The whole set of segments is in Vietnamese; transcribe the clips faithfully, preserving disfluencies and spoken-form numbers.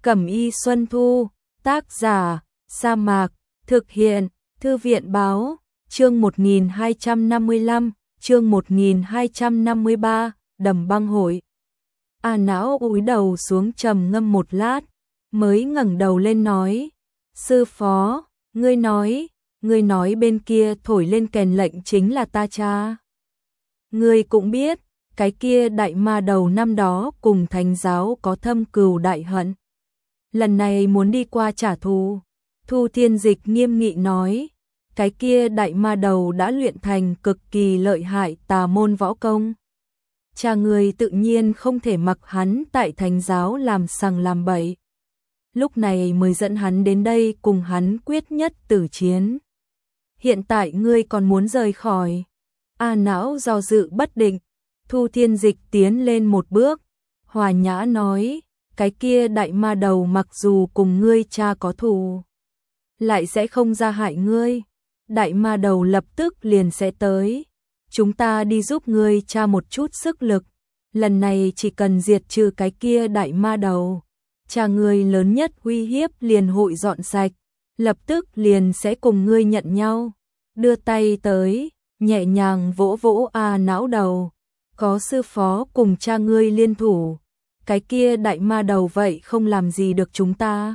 Cẩm y Xuân Thu, tác giả, Sa Mạc, thực hiện, Thư viện báo, chương một nghìn hai trăm năm mươi lăm, chương một nghìn hai trăm năm mươi ba, Đầm Băng Hội. A Não cúi đầu xuống trầm ngâm một lát, mới ngẩng đầu lên nói, sư phó, ngươi nói, ngươi nói bên kia thổi lên kèn lệnh chính là ta cha. Ngươi cũng biết, cái kia đại ma đầu năm đó cùng thánh giáo có thâm cừu đại hận. Lần này muốn đi qua trả thù. Thu Thiên Dịch nghiêm nghị nói, cái kia đại ma đầu đã luyện thành cực kỳ lợi hại tà môn võ công. Cha người tự nhiên không thể mặc hắn tại thánh giáo làm sằng làm bậy. Lúc này mới dẫn hắn đến đây cùng hắn quyết nhất tử chiến. Hiện tại ngươi còn muốn rời khỏi. A Não do dự bất định. Thu Thiên Dịch tiến lên một bước, hòa nhã nói, cái kia đại ma đầu mặc dù cùng ngươi cha có thù, lại sẽ không ra hại ngươi. Đại ma đầu lập tức liền sẽ tới. Chúng ta đi giúp ngươi cha một chút sức lực. Lần này chỉ cần diệt trừ cái kia đại ma đầu, cha ngươi lớn nhất uy hiếp liền hội dọn sạch, lập tức liền sẽ cùng ngươi nhận nhau. Đưa tay tới, nhẹ nhàng vỗ vỗ A Não đầu. Có sư phó cùng cha ngươi liên thủ, cái kia đại ma đầu vậy không làm gì được chúng ta.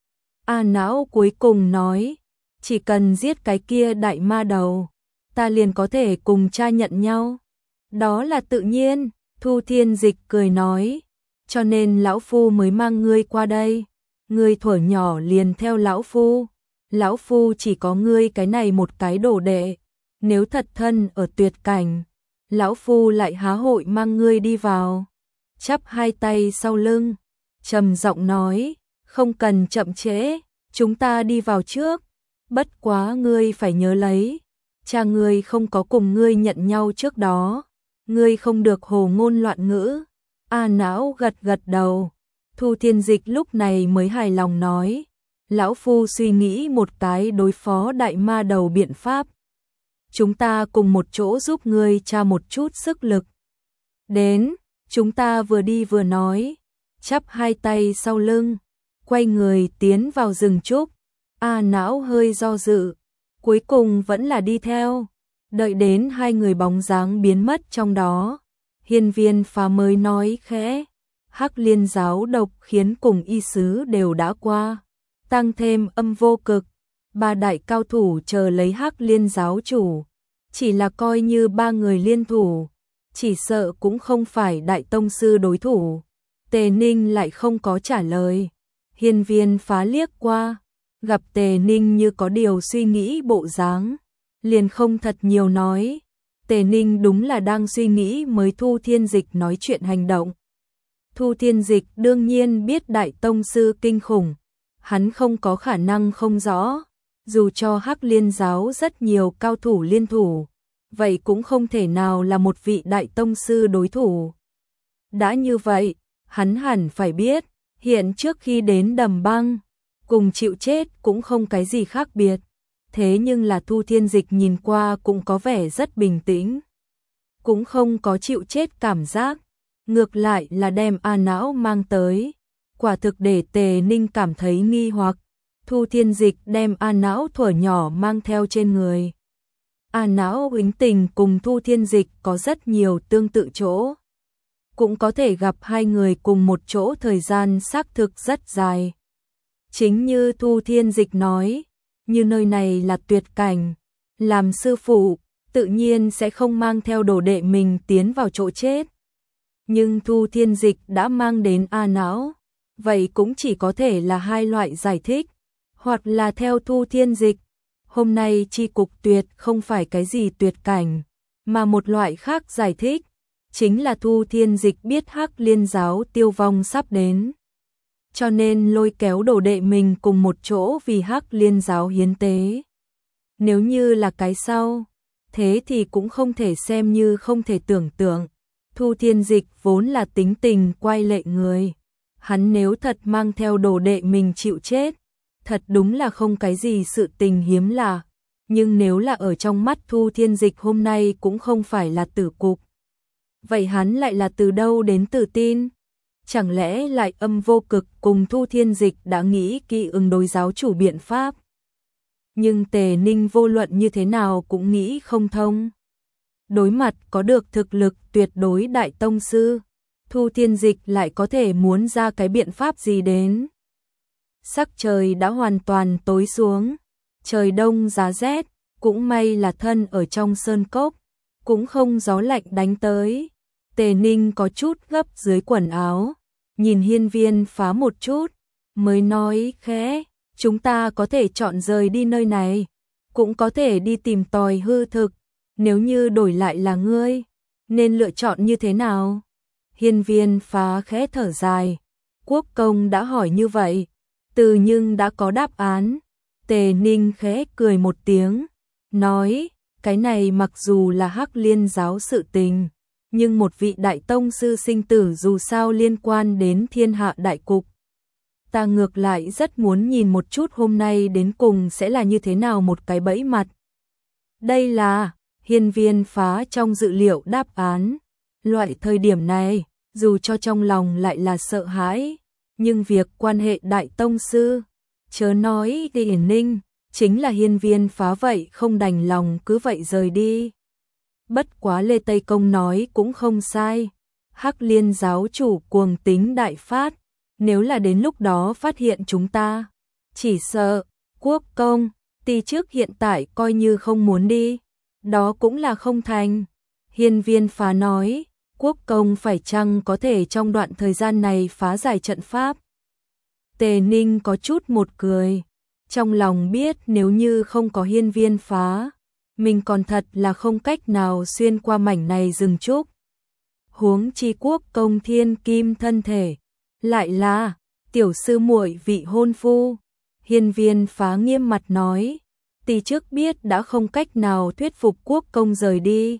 A Não cuối cùng nói, chỉ cần giết cái kia đại ma đầu, ta liền có thể cùng cha nhận nhau. Đó là tự nhiên, Thu Thiên Dịch cười nói, cho nên lão phu mới mang ngươi qua đây. Ngươi thuở nhỏ liền theo lão phu, lão phu chỉ có ngươi cái này một cái đồ đệ, nếu thật thân ở tuyệt cảnh, lão phu lại há hội mang ngươi đi vào. Chắp hai tay sau lưng, trầm giọng nói, không cần chậm trễ, chúng ta đi vào trước. Bất quá ngươi phải nhớ lấy, cha ngươi không có cùng ngươi nhận nhau trước đó, ngươi không được hồ ngôn loạn ngữ. A Não gật gật đầu. Thu Thiên Dịch lúc này mới hài lòng nói, lão phu suy nghĩ một cái đối phó đại ma đầu biện pháp. Chúng ta cùng một chỗ giúp ngươi cha một chút sức lực. Đến, chúng ta vừa đi vừa nói, chắp hai tay sau lưng, quay người tiến vào rừng trúc. A Não hơi do dự, cuối cùng vẫn là đi theo. Đợi đến hai người bóng dáng biến mất trong đó, Hiên Viên Phá mới nói khẽ, Hắc Liên giáo độc khiến cùng y sứ đều đã qua, tăng thêm Âm Vô Cực, ba đại cao thủ chờ lấy Hắc Liên giáo chủ, chỉ là coi như ba người liên thủ, chỉ sợ cũng không phải đại tông sư đối thủ. Tề Ninh lại không có trả lời. Hiên Viên Phá liếc qua, gặp Tề Ninh như có điều suy nghĩ bộ dáng, liền không thật nhiều nói. Tề Ninh đúng là đang suy nghĩ mới Thu Thiên Dịch nói chuyện hành động. Thu Thiên Dịch đương nhiên biết đại tông sư kinh khủng, hắn không có khả năng không rõ, dù cho Hắc Liên giáo rất nhiều cao thủ liên thủ, vậy cũng không thể nào là một vị đại tông sư đối thủ. Đã như vậy, hắn hẳn phải biết, hiện trước khi đến Đầm Băng, cùng chịu chết cũng không cái gì khác biệt. Thế nhưng là Thu Thiên Dịch nhìn qua cũng có vẻ rất bình tĩnh, cũng không có chịu chết cảm giác, ngược lại là đem A Não mang tới. Quả thực để Tề Ninh cảm thấy nghi hoặc. Thu Thiên Dịch đem A Não thuở nhỏ mang theo trên người. A Não tính tình cùng Thu Thiên Dịch có rất nhiều tương tự chỗ, cũng có thể gặp hai người cùng một chỗ thời gian xác thực rất dài. Chính như Thu Thiên Dịch nói, như nơi này là tuyệt cảnh, làm sư phụ, tự nhiên sẽ không mang theo đồ đệ mình tiến vào chỗ chết. Nhưng Thu Thiên Dịch đã mang đến A Não, vậy cũng chỉ có thể là hai loại giải thích, hoặc là theo Thu Thiên Dịch, hôm nay chi cục tuyệt không phải cái gì tuyệt cảnh, mà một loại khác giải thích, chính là Thu Thiên Dịch biết Hắc Liên giáo tiêu vong sắp đến, cho nên lôi kéo đồ đệ mình cùng một chỗ vì Hắc Liên giáo hiến tế. Nếu như là cái sau, thế thì cũng không thể xem như không thể tưởng tượng. Thu Thiên Dịch vốn là tính tình quay lệ người, hắn nếu thật mang theo đồ đệ mình chịu chết, thật đúng là không cái gì sự tình hiếm lạ. Nhưng nếu là ở trong mắt Thu Thiên Dịch hôm nay cũng không phải là tử cục, vậy hắn lại là từ đâu đến tự tin? chẳng lẽ lại Âm Vô Cực cùng Thu Thiên Dịch đã nghĩ kỹ ứng đối giáo chủ biện pháp. Nhưng Tề Ninh vô luận như thế nào cũng nghĩ không thông. Đối mặt có được thực lực tuyệt đối đại tông sư, Thu Thiên Dịch lại có thể muốn ra cái biện pháp gì đến. Sắc trời đã hoàn toàn tối xuống, trời đông giá rét, cũng may là thân ở trong sơn cốc, cũng không gió lạnh đánh tới. Tề Ninh có chút gấp dưới quần áo, nhìn Hiên Viên Phá một chút, mới nói khẽ, chúng ta có thể chọn rời đi nơi này, cũng có thể đi tìm tòi hư thực, nếu như đổi lại là ngươi, nên lựa chọn như thế nào? Hiên Viên Phá khẽ thở dài, Quốc công đã hỏi như vậy, từ nhưng đã có đáp án. Tề Ninh khẽ cười một tiếng, nói, cái này mặc dù là Hắc Liên giáo sự tình, nhưng một vị đại tông sư sinh tử dù sao liên quan đến thiên hạ đại cục. Ta ngược lại rất muốn nhìn một chút hôm nay đến cùng sẽ là như thế nào một cái bẫy mặt. Đây là, Hiên Viên Phá trong dự liệu đáp án. Loại thời điểm này, dù cho trong lòng lại là sợ hãi, nhưng việc quan hệ đại tông sư, chớ nói Điển Ninh, chính là Hiên Viên Phá vậy không đành lòng cứ vậy rời đi. Bất quá Lê Tây Công nói cũng không sai, Hắc Liên giáo chủ cuồng tính đại phát, nếu là đến lúc đó phát hiện chúng ta, chỉ sợ, Quốc công, ti trước hiện tại coi như không muốn đi, đó cũng là không thành. Hiên Viên Phá nói, Quốc công phải chăng có thể trong đoạn thời gian này phá giải trận pháp. Tề Ninh có chút một cười, trong lòng biết nếu như không có Hiên Viên Phá, mình còn thật là không cách nào xuyên qua mảnh này rừng trúc. Huống chi Quốc công thiên kim thân thể, lại là tiểu sư muội vị hôn phu. Hiên Viên Phá nghiêm mặt nói, tỷ trước biết đã không cách nào thuyết phục Quốc công rời đi.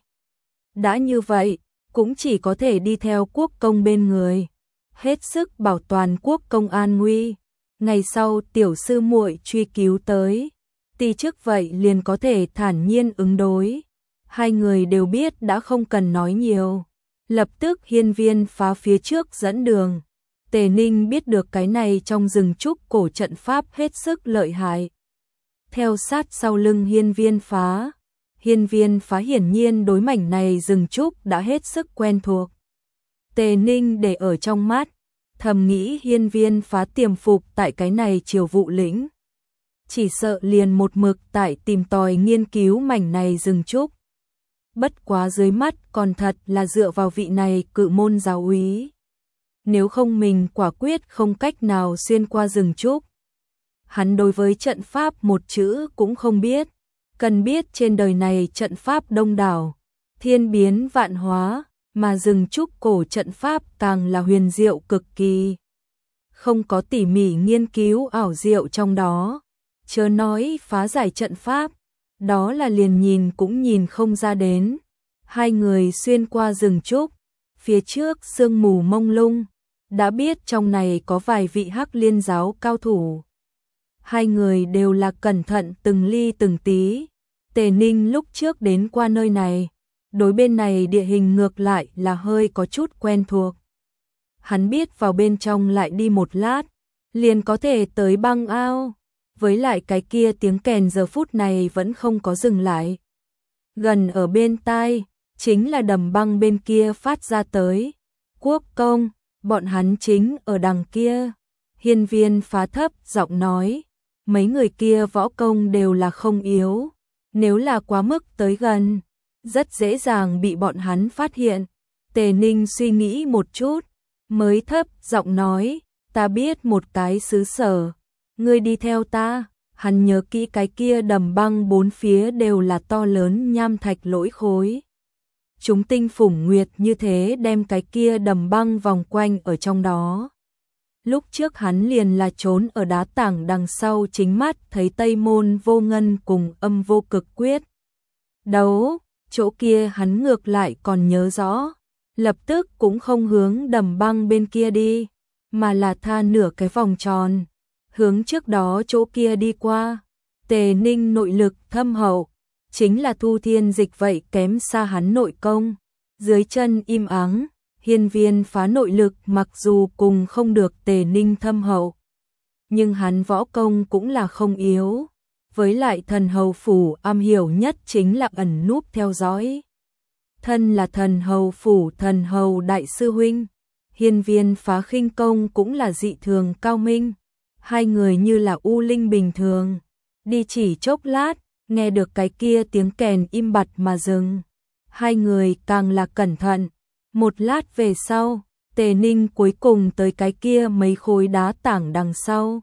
Đã như vậy, cũng chỉ có thể đi theo Quốc công bên người, hết sức bảo toàn Quốc công an nguy. Ngày sau tiểu sư muội truy cứu tới, tỷ trước vậy liền có thể thản nhiên ứng đối. Hai người đều biết đã không cần nói nhiều, lập tức Hiên Viên Phá phía trước dẫn đường. Tề Ninh biết được cái này trong rừng trúc cổ trận pháp hết sức lợi hại. Theo sát sau lưng Hiên Viên Phá, Hiên Viên Phá hiển nhiên đối mảnh này rừng trúc đã hết sức quen thuộc. Tề Ninh để ở trong mắt, thầm nghĩ Hiên Viên Phá tiềm phục tại cái này Triều Vụ lĩnh, chỉ sợ liền một mực tại tìm tòi nghiên cứu mảnh này rừng trúc. Bất quá dưới mắt còn thật là dựa vào vị này cự môn giáo úy. Nếu không mình quả quyết không cách nào xuyên qua rừng trúc. Hắn đối với trận pháp một chữ cũng không biết, cần biết trên đời này trận pháp đông đảo, thiên biến vạn hóa, mà rừng trúc cổ trận pháp càng là huyền diệu cực kỳ. Không có tỉ mỉ nghiên cứu ảo diệu trong đó, chớ nói phá giải trận pháp, đó là liền nhìn cũng nhìn không ra đến. Hai người xuyên qua rừng trúc, phía trước sương mù mông lung, đã biết trong này có vài vị Hắc Liên giáo cao thủ. Hai người đều là cẩn thận từng ly từng tí. Tề Ninh lúc trước đến qua nơi này, đối bên này địa hình ngược lại là hơi có chút quen thuộc. Hắn biết vào bên trong lại đi một lát, liền có thể tới băng ao. Với lại cái kia tiếng kèn giờ phút này vẫn không có dừng lại. Gần ở bên tai, chính là đầm băng bên kia phát ra tới. Quốc công, bọn hắn chính ở đằng kia. Hiên Viên Phá thấp giọng nói, mấy người kia võ công đều là không yếu. Nếu là quá mức tới gần, rất dễ dàng bị bọn hắn phát hiện. Tề Ninh suy nghĩ một chút, mới thấp giọng nói, ta biết một cái xứ sở, ngươi đi theo ta. Hắn nhớ kỹ cái kia đầm băng bốn phía đều là to lớn nham thạch lỗi khối. Chúng tinh phủng nguyệt như thế đem cái kia đầm băng vòng quanh ở trong đó. Lúc trước hắn liền là trốn ở đá tảng đằng sau chính mắt thấy Tây Môn Vô Ngân cùng Âm Vô Cực quyết đấu, chỗ kia hắn ngược lại còn nhớ rõ, lập tức cũng không hướng đầm băng bên kia đi, mà là tha nửa cái vòng tròn, hướng trước đó chỗ kia đi qua. Tề Ninh nội lực thâm hậu, chính là Thu Thiên Dịch vậy kém xa hắn nội công, dưới chân im ắng, Hiên Viên Phá nội lực mặc dù cùng không được Tề Ninh thâm hậu, nhưng hắn võ công cũng là không yếu, với lại thần hầu phủ am hiểu nhất chính là ẩn núp theo dõi. Thân là thần hầu phủ thần hầu đại sư huynh, Hiên Viên Phá khinh công cũng là dị thường cao minh, hai người như là u linh bình thường, đi chỉ chốc lát, nghe được cái kia tiếng kèn im bặt mà dừng. Hai người càng là cẩn thận, một lát về sau, Tề Ninh cuối cùng tới cái kia mấy khối đá tảng đằng sau.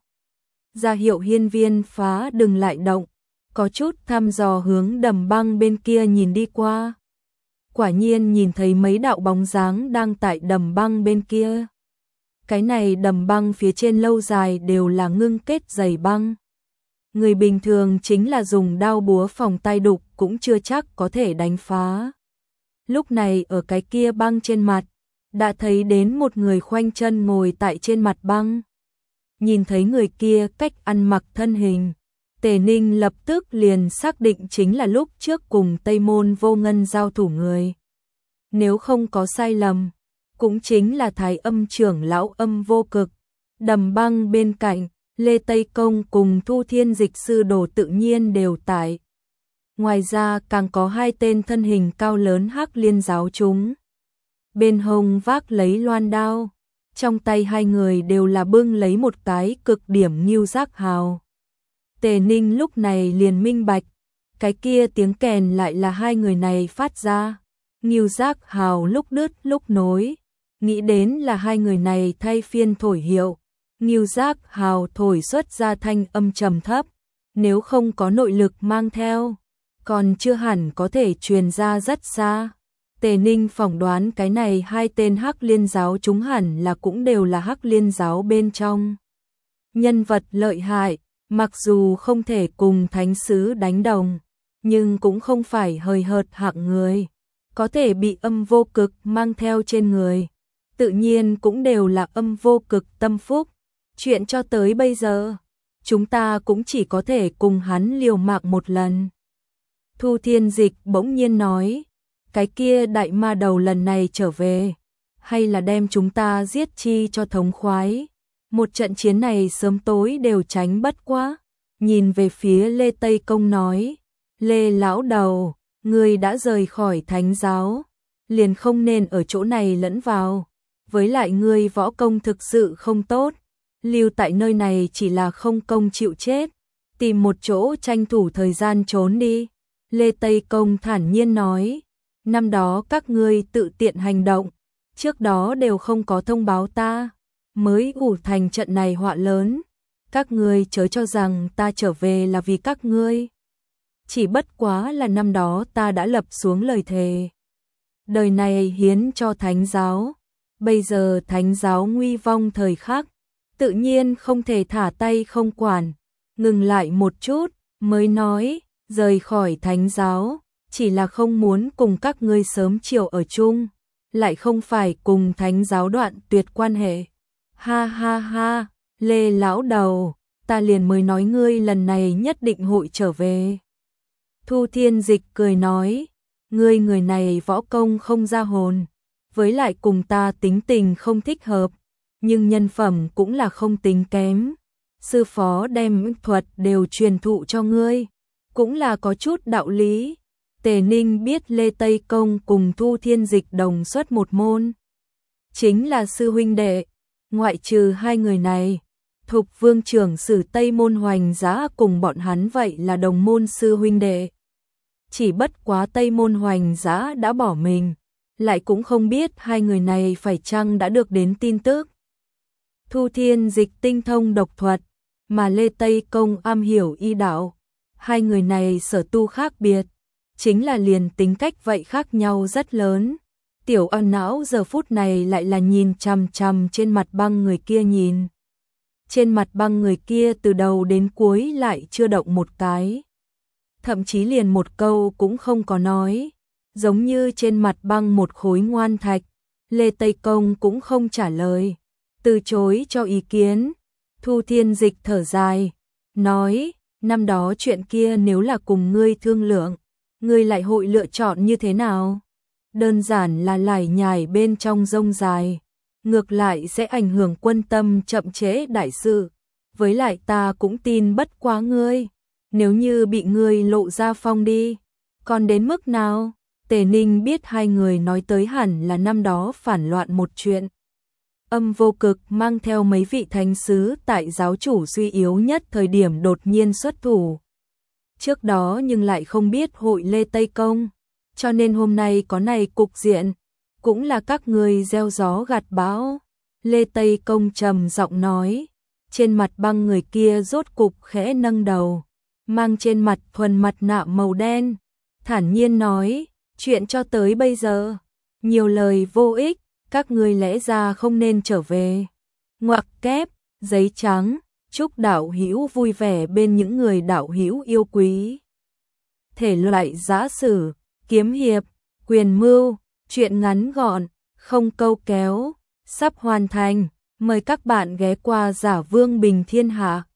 Ra hiệu Hiên Viên Phá đừng lại động, có chút thăm dò hướng đầm băng bên kia nhìn đi qua. Quả nhiên nhìn thấy mấy đạo bóng dáng đang tại đầm băng bên kia. Cái này đầm băng phía trên lâu dài đều là ngưng kết dày băng. Người bình thường chính là dùng đao búa phòng tay đục cũng chưa chắc có thể đánh phá. Lúc này ở cái kia băng trên mặt, đã thấy đến một người khoanh chân ngồi tại trên mặt băng. Nhìn thấy người kia cách ăn mặc thân hình, Tề Ninh lập tức liền xác định chính là lúc trước cùng Tây Môn Vô Ngân giao thủ người. Nếu không có sai lầm, cũng chính là Thái Âm trưởng lão Âm Vô Cực. Đầm băng bên cạnh, Lê Tây Công cùng Thu Thiên Dịch sư đồ tự nhiên đều tại. Ngoài ra càng có hai tên thân hình cao lớn Hắc Liên giáo chúng. Bên hông vác lấy loan đao, trong tay hai người đều là bưng lấy một cái cực điểm ngưu giác hào. Tề Ninh lúc này liền minh bạch, cái kia tiếng kèn lại là hai người này phát ra. Ngưu giác hào lúc đứt lúc nối, nghĩ đến là hai người này thay phiên thổi hiệu. Ngưu giác hào thổi xuất ra thanh âm trầm thấp, nếu không có nội lực mang theo, còn chưa hẳn có thể truyền ra rất xa. Tề Ninh phỏng đoán cái này hai tên Hắc Liên giáo chúng hẳn là cũng đều là Hắc Liên giáo bên trong. Nhân vật lợi hại, mặc dù không thể cùng thánh sứ đánh đồng, nhưng cũng không phải hời hợt hạng người, có thể bị Âm Vô Cực mang theo trên người. Tự nhiên cũng đều là Âm Vô Cực tâm phúc. Chuyện cho tới bây giờ, chúng ta cũng chỉ có thể cùng hắn liều mạng một lần. Thu Thiên Dịch bỗng nhiên nói, cái kia đại ma đầu lần này trở về, hay là đem chúng ta giết chi cho thống khoái. Một trận chiến này sớm tối đều tránh bất quá. Nhìn về phía Lê Tây Công nói, Lê lão đầu, ngươi đã rời khỏi thánh giáo, liền không nên ở chỗ này lẫn vào. Với lại ngươi võ công thực sự không tốt, lưu tại nơi này chỉ là không công chịu chết, tìm một chỗ tranh thủ thời gian trốn đi. Lê Tây Công thản nhiên nói, năm đó các ngươi tự tiện hành động, trước đó đều không có thông báo ta, mới ủ thành trận này họa lớn. Các ngươi chớ cho rằng ta trở về là vì các ngươi. Chỉ bất quá là năm đó ta đã lập xuống lời thề, đời này hiến cho thánh giáo. Bây giờ thánh giáo nguy vong thời khắc, tự nhiên không thể thả tay không quản. Ngừng lại một chút, mới nói, rời khỏi thánh giáo, chỉ là không muốn cùng các ngươi sớm chiều ở chung, lại không phải cùng thánh giáo đoạn tuyệt quan hệ. Ha ha ha, Lê lão đầu, ta liền mới nói ngươi lần này nhất định hội trở về. Thu Thiên Dịch cười nói, ngươi người này võ công không ra hồn, với lại cùng ta tính tình không thích hợp, nhưng nhân phẩm cũng là không tính kém. Sư phó đem thuật đều truyền thụ cho ngươi, cũng là có chút đạo lý. Tề Ninh biết Lê Tây Công cùng Thu Thiên Dịch đồng xuất một môn, chính là sư huynh đệ. Ngoại trừ hai người này, Thục Vương trưởng sử Tây Môn Hoành Giá cùng bọn hắn vậy là đồng môn sư huynh đệ. Chỉ bất quá Tây Môn Hoành Giá đã bỏ mình, lại cũng không biết hai người này phải chăng đã được đến tin tức. Thu Thiên Dịch tinh thông độc thuật, mà Lê Tây Công am hiểu y đạo. Hai người này sở tu khác biệt, chính là liền tính cách vậy khác nhau rất lớn. Tiểu Ân não giờ phút này lại là nhìn chằm chằm trên mặt băng người kia nhìn. Trên mặt băng người kia từ đầu đến cuối lại chưa động một cái. Thậm chí liền một câu cũng không có nói. Giống như trên mặt băng một khối ngoan thạch. Lê Tây Công cũng không trả lời, từ chối cho ý kiến. Thu Thiên Dịch thở dài, nói, năm đó chuyện kia nếu là cùng ngươi thương lượng, ngươi lại hội lựa chọn như thế nào? đơn giản là lải nhải bên trong rông dài, ngược lại sẽ ảnh hưởng quân tâm chậm trễ đại sự. Với lại ta cũng tin bất quá ngươi, nếu như bị ngươi lộ ra phong đi, còn đến mức nào? Tề Ninh biết hai người nói tới hẳn là năm đó phản loạn một chuyện. Âm Vô Cực mang theo mấy vị thánh sứ tại giáo chủ suy yếu nhất thời điểm đột nhiên xuất thủ. Trước đó nhưng lại không biết hội Lê Tây Công, cho nên hôm nay có này cục diện, cũng là các người gieo gió gặt bão. Lê Tây Công trầm giọng nói, trên mặt băng người kia rốt cục khẽ nâng đầu, mang trên mặt thuần mặt nạ màu đen, thản nhiên nói, chuyện cho tới bây giờ, nhiều lời vô ích, các ngươi lẽ ra không nên trở về. Ngoặc kép, giấy trắng, chúc đạo hữu vui vẻ bên những người đạo hữu yêu quý. Thể loại giã sử, kiếm hiệp, quyền mưu, truyện ngắn gọn, không câu kéo, sắp hoàn thành, mời các bạn ghé qua Giả Vương Bình Thiên Hạ.